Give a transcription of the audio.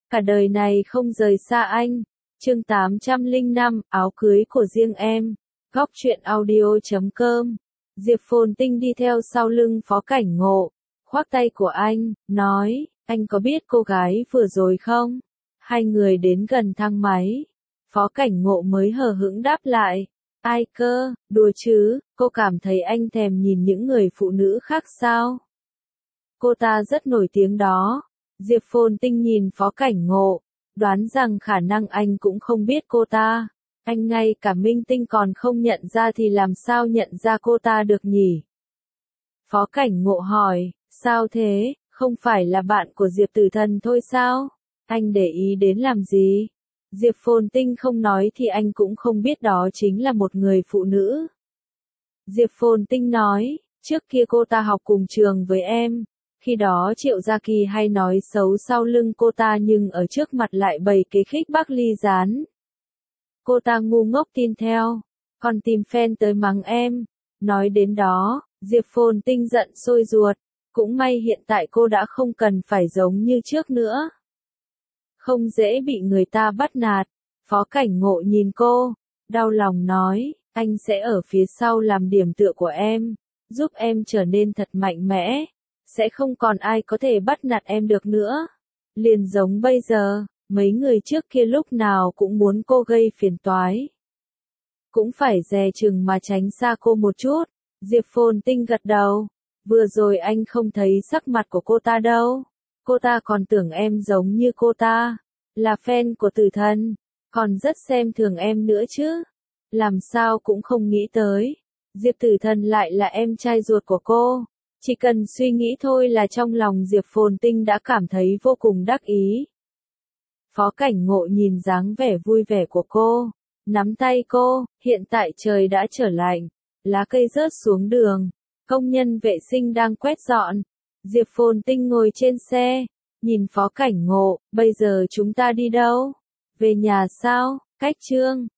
cả đời này không rời xa anh. Chương 805, áo cưới của riêng em. Góc truyện audio.com. Diệp Phồn Tinh đi theo sau lưng Phó Cảnh Ngộ, khoác tay của anh, nói, anh có biết cô gái vừa rồi không? Hai người đến gần thang máy. Phó Cảnh Ngộ mới hờ hững đáp lại. Ai cơ, đùa chứ, cô cảm thấy anh thèm nhìn những người phụ nữ khác sao? Cô ta rất nổi tiếng đó. Diệp Phồn Tinh nhìn Phó Cảnh Ngộ, đoán rằng khả năng anh cũng không biết cô ta. Anh ngay cả minh tinh còn không nhận ra thì làm sao nhận ra cô ta được nhỉ? Phó Cảnh Ngộ hỏi, sao thế, không phải là bạn của Diệp Tử Thần thôi sao? Anh để ý đến làm gì? Diệp Phồn Tinh không nói thì anh cũng không biết đó chính là một người phụ nữ. Diệp Phồn Tinh nói, trước kia cô ta học cùng trường với em. Khi đó Triệu Gia Kỳ hay nói xấu sau lưng cô ta nhưng ở trước mặt lại bày kế khích bác ly gián. Cô ta ngu ngốc tin theo, còn tìm fan tới mắng em. Nói đến đó, Diệp Phồn Tinh giận sôi ruột. Cũng may hiện tại cô đã không cần phải giống như trước nữa. Không dễ bị người ta bắt nạt. Phó Cảnh Ngộ nhìn cô, đau lòng nói, anh sẽ ở phía sau làm điểm tựa của em, giúp em trở nên thật mạnh mẽ. Sẽ không còn ai có thể bắt nạt em được nữa. Liền giống bây giờ, mấy người trước kia lúc nào cũng muốn cô gây phiền toái. Cũng phải dè chừng mà tránh xa cô một chút. Diệp Phồn Tinh gật đầu. Vừa rồi anh không thấy sắc mặt của cô ta đâu. Cô ta còn tưởng em giống như cô ta, là fan của Tử Thần, còn rất xem thường em nữa chứ. Làm sao cũng không nghĩ tới, Diệp Tử Thần lại là em trai ruột của cô. Chỉ cần suy nghĩ thôi là trong lòng Diệp Phồn Tinh đã cảm thấy vô cùng đắc ý. Phó Cảnh Ngộ nhìn dáng vẻ vui vẻ của cô, nắm tay cô, hiện tại trời đã trở lạnh, lá cây rớt xuống đường, công nhân vệ sinh đang quét dọn. Diệp Phồn Tinh ngồi trên xe, nhìn Phó Cảnh Ngộ, bây giờ chúng ta đi đâu? Về nhà sao? Cách Trương